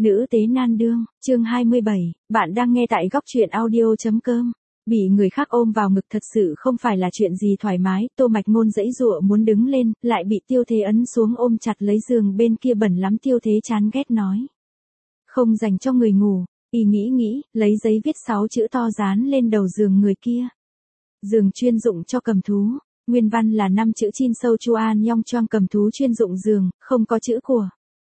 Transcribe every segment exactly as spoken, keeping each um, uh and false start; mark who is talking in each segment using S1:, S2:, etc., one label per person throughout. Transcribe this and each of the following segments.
S1: Nữ tế nan đương, chương hai mươi bảy, bạn đang nghe tại góc truyện audio.com. Bị người khác ôm vào ngực thật sự không phải là chuyện gì thoải mái, Tô Mạch Ngôn giãy giụa muốn đứng lên, lại bị Tiêu Thế ấn xuống ôm chặt lấy giường bên kia bẩn lắm. Tiêu Thế chán ghét nói. Không dành cho người ngủ, y nghĩ nghĩ, lấy giấy viết sáu chữ to dán lên đầu giường người kia. Giường chuyên dụng cho cầm thú, nguyên văn là năm chữ Chin Sâu Chuan Yong Choang, cầm thú chuyên dụng giường, không có chữ của.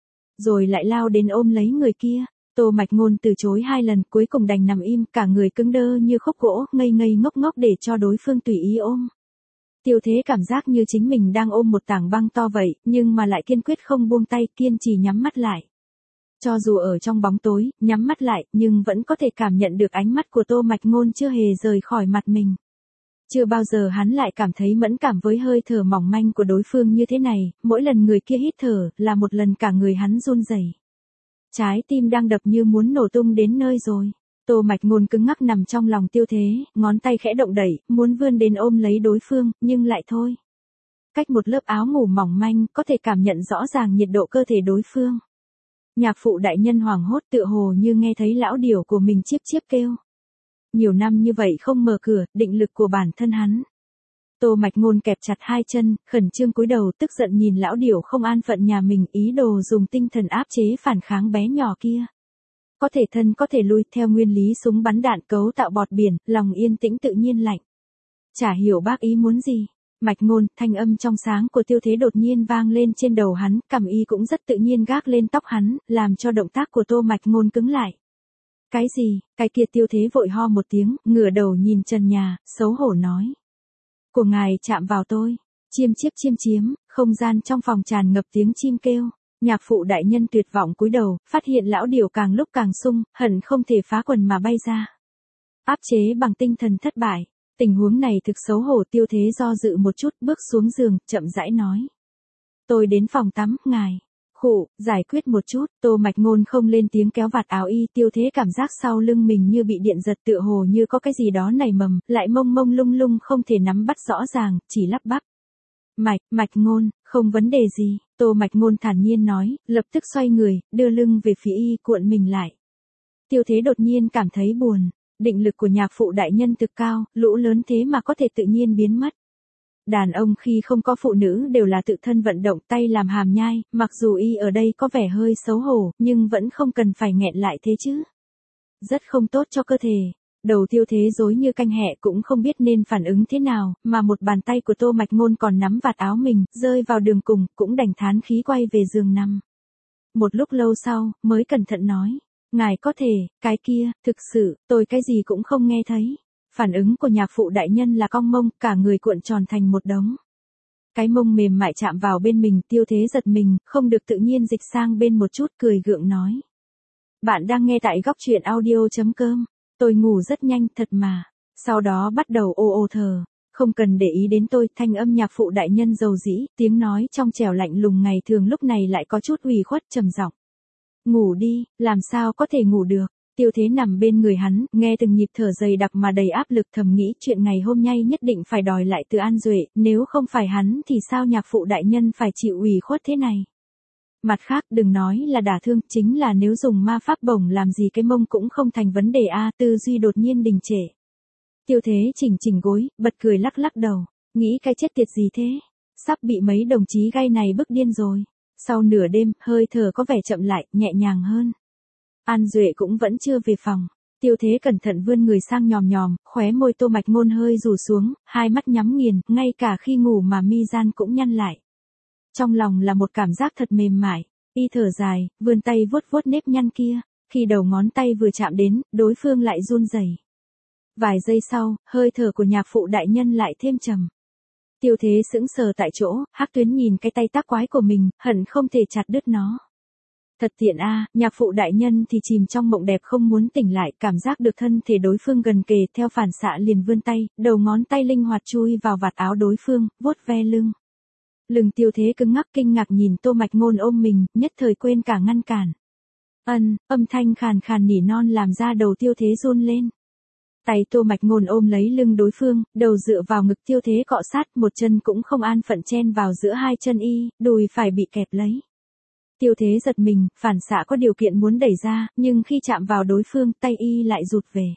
S1: Rồi lại lao đến ôm lấy người kia. Tô Mạch Ngôn từ chối hai lần, cuối cùng đành nằm im, cả người cứng đơ như khúc gỗ, ngây ngây ngốc ngốc để cho đối phương tùy ý ôm. Tiêu Thế cảm giác như chính mình đang ôm một tảng băng to vậy, nhưng mà lại kiên quyết không buông tay, kiên trì nhắm mắt lại. Cho dù ở trong bóng tối, nhắm mắt lại, nhưng vẫn có thể cảm nhận được ánh mắt của Tô Mạch Ngôn chưa hề rời khỏi mặt mình. Chưa bao giờ hắn lại cảm thấy mẫn cảm với hơi thở mỏng manh của đối phương như thế này, mỗi lần người kia hít thở, là một lần cả người hắn run rẩy. Trái tim đang đập như muốn nổ tung đến nơi rồi. Tô Mạch Ngôn cứng ngắc nằm trong lòng Tiêu Thế, ngón tay khẽ động đẩy, muốn vươn đến ôm lấy đối phương, nhưng lại thôi. Cách một lớp áo ngủ mỏng manh, có thể cảm nhận rõ ràng nhiệt độ cơ thể đối phương. Nhạc phụ đại nhân hoảng hốt, tựa hồ như nghe thấy lão điểu của mình chiếp chiếp kêu. Nhiều năm như vậy không mở cửa, định lực của bản thân hắn. Tô Mạch Ngôn kẹp chặt hai chân, khẩn trương cúi đầu, tức giận nhìn lão điểu không an phận nhà mình, ý đồ dùng tinh thần áp chế phản kháng bé nhỏ kia. Có thể thân có thể lui, theo nguyên lý súng bắn đạn cấu tạo bọt biển, lòng yên tĩnh tự nhiên lạnh. Chả hiểu bác ý muốn gì. Mạch Ngôn, thanh âm trong sáng của Tiêu Thế đột nhiên vang lên trên đầu hắn, cằm y cũng rất tự nhiên gác lên tóc hắn, làm cho động tác của Tô Mạch Ngôn cứng lại. Cái gì? Cái kia. Tiêu Thế vội ho một tiếng, ngửa đầu nhìn trần nhà, xấu hổ nói. Của ngài chạm vào tôi. Chiêm chiếp chiêm chiếm, không gian trong phòng tràn ngập tiếng chim kêu. Nhạc phụ đại nhân tuyệt vọng cúi đầu, phát hiện lão điểu càng lúc càng sung, hận không thể phá quần mà bay ra. Áp chế bằng tinh thần thất bại. Tình huống này thực xấu hổ. Tiêu Thế do dự một chút, bước xuống giường, chậm rãi nói. Tôi đến phòng tắm, ngài. Khụ, giải quyết một chút. Tô Mạch Ngôn không lên tiếng kéo vạt áo y. Tiêu Thế cảm giác sau lưng mình như bị điện giật, tựa hồ như có cái gì đó nảy mầm, lại mông mông lung lung không thể nắm bắt rõ ràng, chỉ lắp bắp. Mạch, Mạch Ngôn, không vấn đề gì. Tô Mạch Ngôn thản nhiên nói, lập tức xoay người, đưa lưng về phía y, cuộn mình lại. Tiêu Thế đột nhiên cảm thấy buồn. Định lực của nhạc phụ đại nhân thực cao, lũ lớn thế mà có thể tự nhiên biến mất. Đàn ông khi không có phụ nữ đều là tự thân vận động, tay làm hàm nhai, mặc dù y ở đây có vẻ hơi xấu hổ, nhưng vẫn không cần phải nghẹn lại thế chứ. Rất không tốt cho cơ thể. Đầu Tiêu Thế rối như canh hẹ, cũng không biết nên phản ứng thế nào, mà một bàn tay của Tô Mạch Ngôn còn nắm vạt áo mình, rơi vào đường cùng, cũng đành thán khí quay về giường nằm. Một lúc lâu sau, mới cẩn thận nói. Ngài có thể, cái kia, thực sự, tôi cái gì cũng không nghe thấy. Phản ứng của nhạc phụ đại nhân là cong mông, cả người cuộn tròn thành một đống. Cái mông mềm mại chạm vào bên mình, Tiêu Thế giật mình, không được tự nhiên dịch sang bên một chút, cười gượng nói. Bạn đang nghe tại góc truyện audio.com. Tôi ngủ rất nhanh, thật mà. Sau đó bắt đầu ô ô thờ. Không cần để ý đến tôi, thanh âm nhạc phụ đại nhân dầu dĩ, tiếng nói trong trẻo lạnh lùng ngày thường lúc này lại có chút ủy khuất trầm giọng. Ngủ đi, làm sao có thể ngủ được. Tiêu Thế nằm bên người hắn, nghe từng nhịp thở dày đặc mà đầy áp lực, thầm nghĩ chuyện ngày hôm nay nhất định phải đòi lại từ An Duệ, nếu không phải hắn thì sao nhạc phụ đại nhân phải chịu ủy khuất thế này. Mặt khác, đừng nói là đả thương, chính là nếu dùng ma pháp bổng làm gì cái mông cũng không thành vấn đề a. Tư duy đột nhiên đình trệ. Tiêu Thế chỉnh chỉnh gối, bật cười lắc lắc đầu, nghĩ cái chết tiệt gì thế, sắp bị mấy đồng chí gay này bức điên rồi. Sau nửa đêm, hơi thở có vẻ chậm lại, nhẹ nhàng hơn. An Duệ cũng vẫn chưa về phòng. Tiêu Thế cẩn thận vươn người sang nhòm nhòm, khóe môi Tô Mạch Ngôn hơi rủ xuống, hai mắt nhắm nghiền, ngay cả khi ngủ mà mi gian cũng nhăn lại. Trong lòng là một cảm giác thật mềm mại, y thở dài, vươn tay vuốt vuốt nếp nhăn kia, khi đầu ngón tay vừa chạm đến, đối phương lại run rẩy. Vài giây sau, hơi thở của nhạc phụ đại nhân lại thêm trầm. Tiêu Thế sững sờ tại chỗ, Hắc Tuyến nhìn cái tay tác quái của mình, hận không thể chặt đứt nó. Thật tiện a. Nhạc phụ đại nhân thì chìm trong mộng đẹp không muốn tỉnh lại, cảm giác được thân thể đối phương gần kề, theo phản xạ liền vươn tay, đầu ngón tay linh hoạt chui vào vạt áo đối phương, vuốt ve lưng. Lưng Tiêu Thế cứng ngắc kinh ngạc nhìn Tô Mạch Ngôn ôm mình, nhất thời quên cả ngăn cản. Ân, âm thanh khàn khàn nỉ non làm ra đầu Tiêu Thế run lên. Tay Tô Mạch Ngôn ôm lấy lưng đối phương, đầu dựa vào ngực Tiêu Thế cọ sát, một chân cũng không an phận chen vào giữa hai chân y, đùi phải bị kẹp lấy. Tiêu Thế giật mình, phản xạ có điều kiện muốn đẩy ra, nhưng khi chạm vào đối phương, tay y lại rụt về.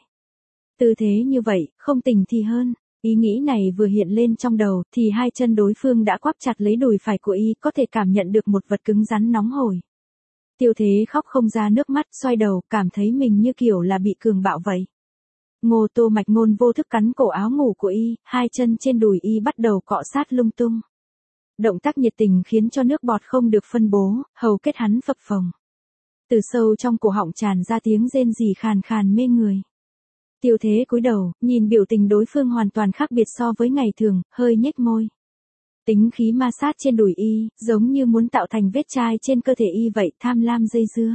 S1: Tư thế như vậy, không tình thì hơn. Ý nghĩ này vừa hiện lên trong đầu, thì hai chân đối phương đã quắp chặt lấy đùi phải của y, có thể cảm nhận được một vật cứng rắn nóng hổi. Tiêu Thế khóc không ra nước mắt, xoay đầu, cảm thấy mình như kiểu là bị cường bạo vậy. Ngô Tô Mạch Ngôn vô thức cắn cổ áo ngủ của y, hai chân trên đùi y bắt đầu cọ sát lung tung. Động tác nhiệt tình khiến cho nước bọt không được phân bố, hầu kết hắn phập phồng. Từ sâu trong cổ họng tràn ra tiếng rên rỉ khàn khàn mê người. Tiêu Thế cúi đầu, nhìn biểu tình đối phương hoàn toàn khác biệt so với ngày thường, hơi nhếch môi. Tính khí ma sát trên đùi y, giống như muốn tạo thành vết chai trên cơ thể y vậy, tham lam dây dưa.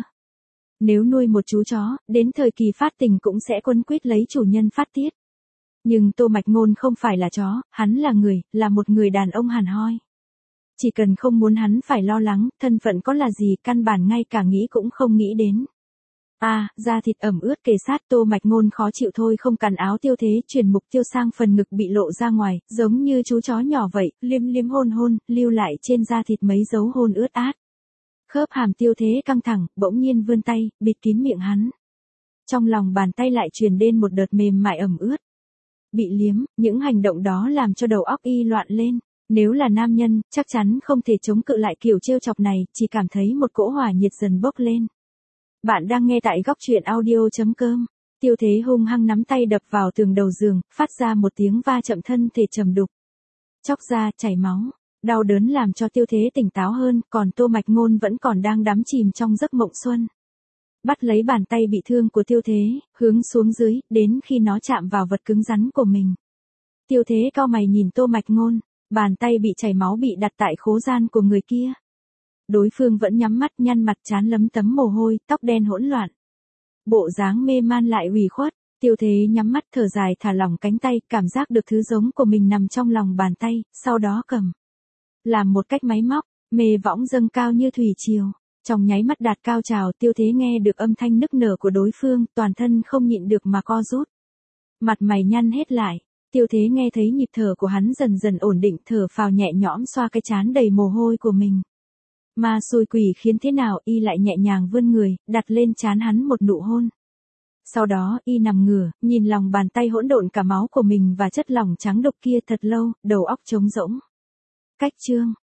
S1: Nếu nuôi một chú chó, đến thời kỳ phát tình cũng sẽ quấn quýt lấy chủ nhân phát tiết. Nhưng Tô Mạch Ngôn không phải là chó, hắn là người, là một người đàn ông hàn hoi. Chỉ cần không muốn hắn phải lo lắng, thân phận có là gì, căn bản ngay cả nghĩ cũng không nghĩ đến. À, da thịt ẩm ướt kề sát, Tô Mạch Ngôn khó chịu thôi không cản áo Tiêu Thế, chuyển mục tiêu sang phần ngực bị lộ ra ngoài, giống như chú chó nhỏ vậy, liếm liếm hôn hôn, lưu lại trên da thịt mấy dấu hôn ướt át. Khớp hàm Tiêu Thế căng thẳng, bỗng nhiên vươn tay, bịt kín miệng hắn. Trong lòng bàn tay lại truyền đến một đợt mềm mại ẩm ướt. Bị liếm, những hành động đó làm cho đầu óc y loạn lên. Nếu là nam nhân, chắc chắn không thể chống cự lại kiểu trêu chọc này, chỉ cảm thấy một cỗ hỏa nhiệt dần bốc lên. Bạn đang nghe tại góc truyện audio.com. Tiêu Thế hung hăng nắm tay đập vào tường đầu giường, phát ra một tiếng va chậm, thân thể trầm đục. Chóc ra, chảy máu. Đau đớn làm cho Tiêu Thế tỉnh táo hơn, còn Tô Mạch Ngôn vẫn còn đang đắm chìm trong giấc mộng xuân. Bắt lấy bàn tay bị thương của Tiêu Thế, hướng xuống dưới, đến khi nó chạm vào vật cứng rắn của mình. Tiêu Thế cau mày nhìn Tô Mạch Ngôn, bàn tay bị chảy máu bị đặt tại khố gian của người kia. Đối phương vẫn nhắm mắt, nhăn mặt, trán lấm tấm mồ hôi, tóc đen hỗn loạn. Bộ dáng mê man lại ủy khuất, Tiêu Thế nhắm mắt thở dài thả lỏng cánh tay, cảm giác được thứ giống của mình nằm trong lòng bàn tay, sau đó cầm. Làm một cách máy móc, mê võng dâng cao như thủy triều. Trong nháy mắt đạt cao trào, Tiêu Thế nghe được âm thanh nức nở của đối phương, toàn thân không nhịn được mà co rút. Mặt mày nhăn hết lại, Tiêu Thế nghe thấy nhịp thở của hắn dần dần ổn định, thở phào nhẹ nhõm xoa cái trán đầy mồ hôi của mình. Ma xui quỷ khiến thế nào, y lại nhẹ nhàng vươn người, đặt lên trán hắn một nụ hôn. Sau đó, y nằm ngửa, nhìn lòng bàn tay hỗn độn cả máu của mình và chất lỏng trắng đục kia thật lâu, đầu óc trống rỗng. Cách chương